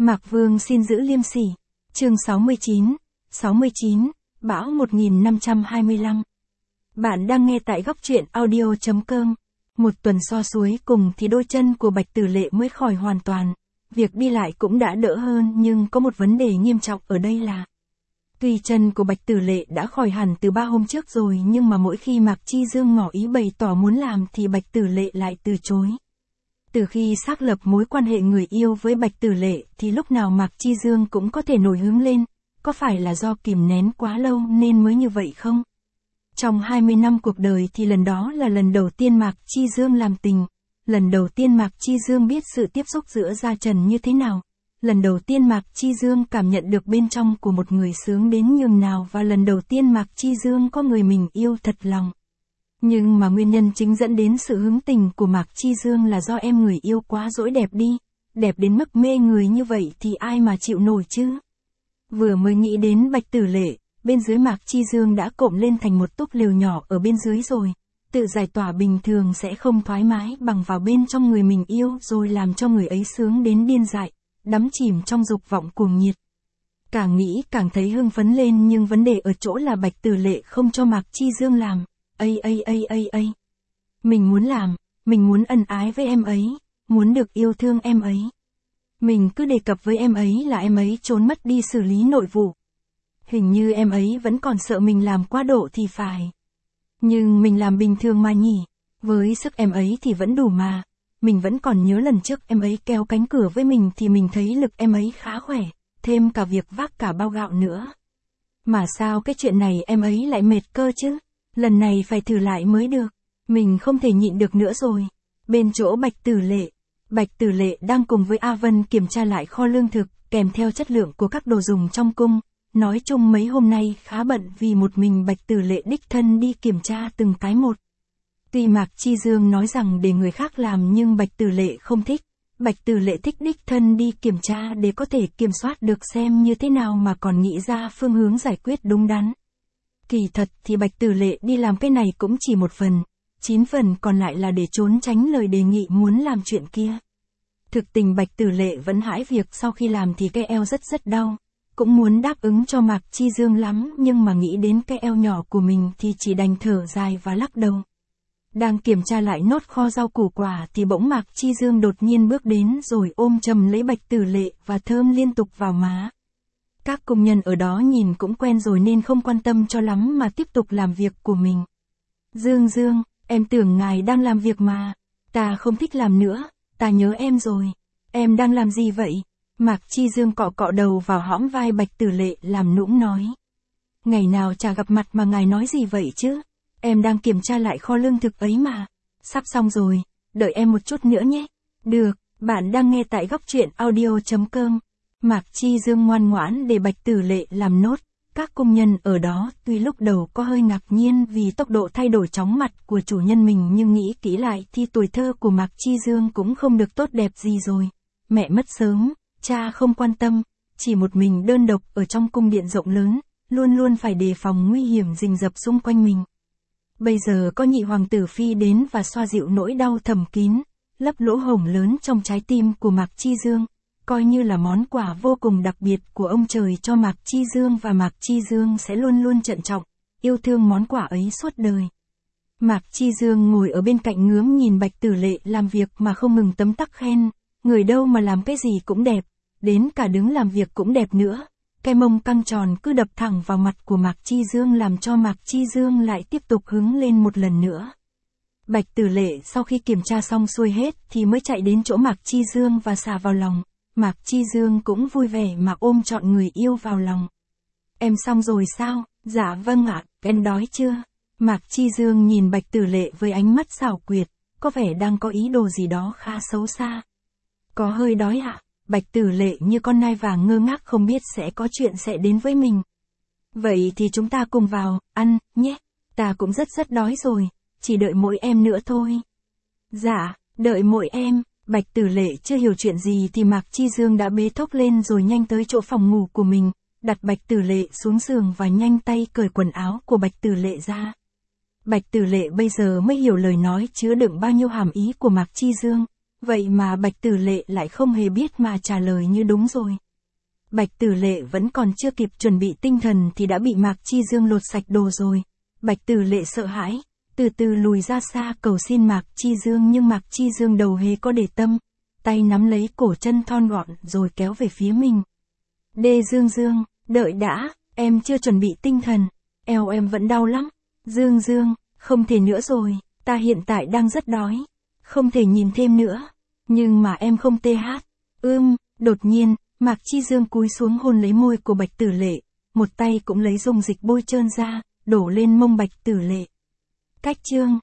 Mạc Vương xin giữ liêm sỉ. Chương 69, Bão 1525. Bạn đang nghe tại góc truyện audio.com. Một tuần so suối cùng thì đôi chân của Bạch Tử Lệ mới khỏi hoàn toàn. Việc đi lại cũng đã đỡ hơn, nhưng có một vấn đề nghiêm trọng ở đây là tuy chân của Bạch Tử Lệ đã khỏi hẳn từ 3 hôm trước rồi, nhưng mà mỗi khi Mạc Chi Dương ngỏ ý bày tỏ muốn làm thì Bạch Tử Lệ lại từ chối. Từ khi xác lập mối quan hệ người yêu với Bạch Tử Lệ thì lúc nào Mạc Chi Dương cũng có thể nổi hứng lên, có phải là do kìm nén quá lâu nên mới như vậy không? Trong 20 năm cuộc đời thì lần đó là lần đầu tiên Mạc Chi Dương làm tình, lần đầu tiên Mạc Chi Dương biết sự tiếp xúc giữa da trần như thế nào, lần đầu tiên Mạc Chi Dương cảm nhận được bên trong của một người sướng đến nhường nào, và lần đầu tiên Mạc Chi Dương có người mình yêu thật lòng. Nhưng mà nguyên nhân chính dẫn đến sự hứng tình của Mạc Chi Dương là do em người yêu quá dỗi đẹp đi, đẹp đến mức mê người như vậy thì ai mà chịu nổi chứ. Vừa mới nghĩ đến Bạch Tử Lệ, bên dưới Mạc Chi Dương đã cộm lên thành một túp lều nhỏ ở bên dưới rồi. Tự giải tỏa bình thường sẽ không thoải mái bằng vào bên trong người mình yêu rồi làm cho người ấy sướng đến điên dại, đắm chìm trong dục vọng cuồng nhiệt. Càng nghĩ càng thấy hưng phấn lên, nhưng vấn đề ở chỗ là Bạch Tử Lệ không cho Mạc Chi Dương làm. Mình muốn làm, mình muốn ân ái với em ấy, muốn được yêu thương em ấy. Mình cứ đề cập với em ấy là em ấy trốn mất đi xử lý nội vụ. Hình như em ấy vẫn còn sợ mình làm quá độ thì phải. Nhưng mình làm bình thường mà nhỉ, với sức em ấy thì vẫn đủ mà. Mình vẫn còn nhớ lần trước em ấy kéo cánh cửa với mình thì mình thấy lực em ấy khá khỏe, thêm cả việc vác cả bao gạo nữa. Mà sao cái chuyện này em ấy lại mệt cơ chứ? Lần này phải thử lại mới được. Mình không thể nhịn được nữa rồi. Bên chỗ Bạch Tử Lệ đang cùng với A Vân kiểm tra lại kho lương thực, kèm theo chất lượng của các đồ dùng trong cung. Nói chung mấy hôm nay khá bận vì một mình Bạch Tử Lệ đích thân đi kiểm tra từng cái một. Tuy Mạc Chi Dương nói rằng để người khác làm nhưng Bạch Tử Lệ không thích. Bạch Tử Lệ thích đích thân đi kiểm tra để có thể kiểm soát được xem như thế nào mà còn nghĩ ra phương hướng giải quyết đúng đắn. Kỳ thật thì Bạch Tử Lệ đi làm cái này cũng chỉ 1 phần, 9 phần còn lại là để trốn tránh lời đề nghị muốn làm chuyện kia. Thực tình Bạch Tử Lệ vẫn hãi việc sau khi làm thì cái eo rất đau, cũng muốn đáp ứng cho Mạc Chi Dương lắm, nhưng mà nghĩ đến cái eo nhỏ của mình thì chỉ đành thở dài và lắc đầu. Đang kiểm tra lại nốt kho rau củ quả thì bỗng Mạc Chi Dương đột nhiên bước đến rồi ôm chầm lấy Bạch Tử Lệ và thơm liên tục vào má. Các công nhân ở đó nhìn cũng quen rồi nên không quan tâm cho lắm mà tiếp tục làm việc của mình. Dương, em tưởng ngài đang làm việc mà. Ta không thích làm nữa, ta nhớ em rồi. Em đang làm gì vậy? Mạc Chi Dương cọ đầu vào hõm vai Bạch Tử Lệ làm nũng nói. Ngày nào chả gặp mặt mà ngài nói gì vậy chứ? Em đang kiểm tra lại kho lương thực ấy mà. Sắp xong rồi, đợi em một chút nữa nhé. Được, bạn đang nghe tại góc truyện audio.com. Mạc Chi Dương ngoan ngoãn để Bạch Tử Lệ làm nốt. Các công nhân ở đó tuy lúc đầu có hơi ngạc nhiên vì tốc độ thay đổi chóng mặt của chủ nhân mình, nhưng nghĩ kỹ lại thì tuổi thơ của Mạc Chi Dương cũng không được tốt đẹp gì rồi. Mẹ mất sớm, cha không quan tâm, chỉ một mình đơn độc ở trong cung điện rộng lớn, luôn phải đề phòng nguy hiểm rình rập xung quanh mình. Bây giờ có nhị hoàng tử phi đến và xoa dịu nỗi đau thầm kín, lấp lỗ hổng lớn trong trái tim của Mạc Chi Dương, coi như là món quà vô cùng đặc biệt của ông trời cho Mạc Chi Dương, và Mạc Chi Dương sẽ luôn trân trọng, yêu thương món quà ấy suốt đời. Mạc Chi Dương ngồi ở bên cạnh ngưỡng nhìn Bạch Tử Lệ làm việc mà không ngừng tấm tắc khen, người đâu mà làm cái gì cũng đẹp, đến cả đứng làm việc cũng đẹp nữa. Cái mông căng tròn cứ đập thẳng vào mặt của Mạc Chi Dương làm cho Mạc Chi Dương lại tiếp tục hứng lên một lần nữa. Bạch Tử Lệ sau khi kiểm tra xong xuôi hết thì mới chạy đến chỗ Mạc Chi Dương và xà vào lòng. Mạc Chi Dương cũng vui vẻ mà ôm trọn người yêu vào lòng. Em xong rồi sao? Dạ vâng ạ, em đói chưa? Mạc Chi Dương nhìn Bạch Tử Lệ với ánh mắt xảo quyệt, có vẻ đang có ý đồ gì đó khá xấu xa. Có hơi đói ạ. Bạch Tử Lệ như con nai vàng ngơ ngác không biết sẽ có chuyện sẽ đến với mình. Vậy thì chúng ta cùng vào, ăn, nhé. Ta cũng rất đói rồi, chỉ đợi mỗi em nữa thôi. Dạ, đợi mỗi em. Bạch Tử Lệ chưa hiểu chuyện gì thì Mạc Chi Dương đã bế thốc lên rồi nhanh tới chỗ phòng ngủ của mình, đặt Bạch Tử Lệ xuống giường và nhanh tay cởi quần áo của Bạch Tử Lệ ra. Bạch Tử Lệ bây giờ mới hiểu lời nói chứa đựng bao nhiêu hàm ý của Mạc Chi Dương. Vậy mà Bạch Tử Lệ lại không hề biết mà trả lời như đúng rồi. Bạch Tử Lệ vẫn còn chưa kịp chuẩn bị tinh thần thì đã bị Mạc Chi Dương lột sạch đồ rồi. Bạch Tử Lệ sợ hãi, từ từ lùi ra xa cầu xin Mạc Chi Dương, nhưng Mạc Chi Dương đầu hề có để tâm, tay nắm lấy cổ chân thon gọn rồi kéo về phía mình. Đê Dương Dương, đợi đã, em chưa chuẩn bị tinh thần, eo em vẫn đau lắm. Dương Dương, không thể nữa rồi, ta hiện tại đang rất đói, không thể nhìn thêm nữa. Nhưng mà em không TH. Đột nhiên, Mạc Chi Dương cúi xuống hôn lấy môi của Bạch Tử Lệ, một tay cũng lấy dung dịch bôi trơn ra, đổ lên mông Bạch Tử Lệ. Cách chương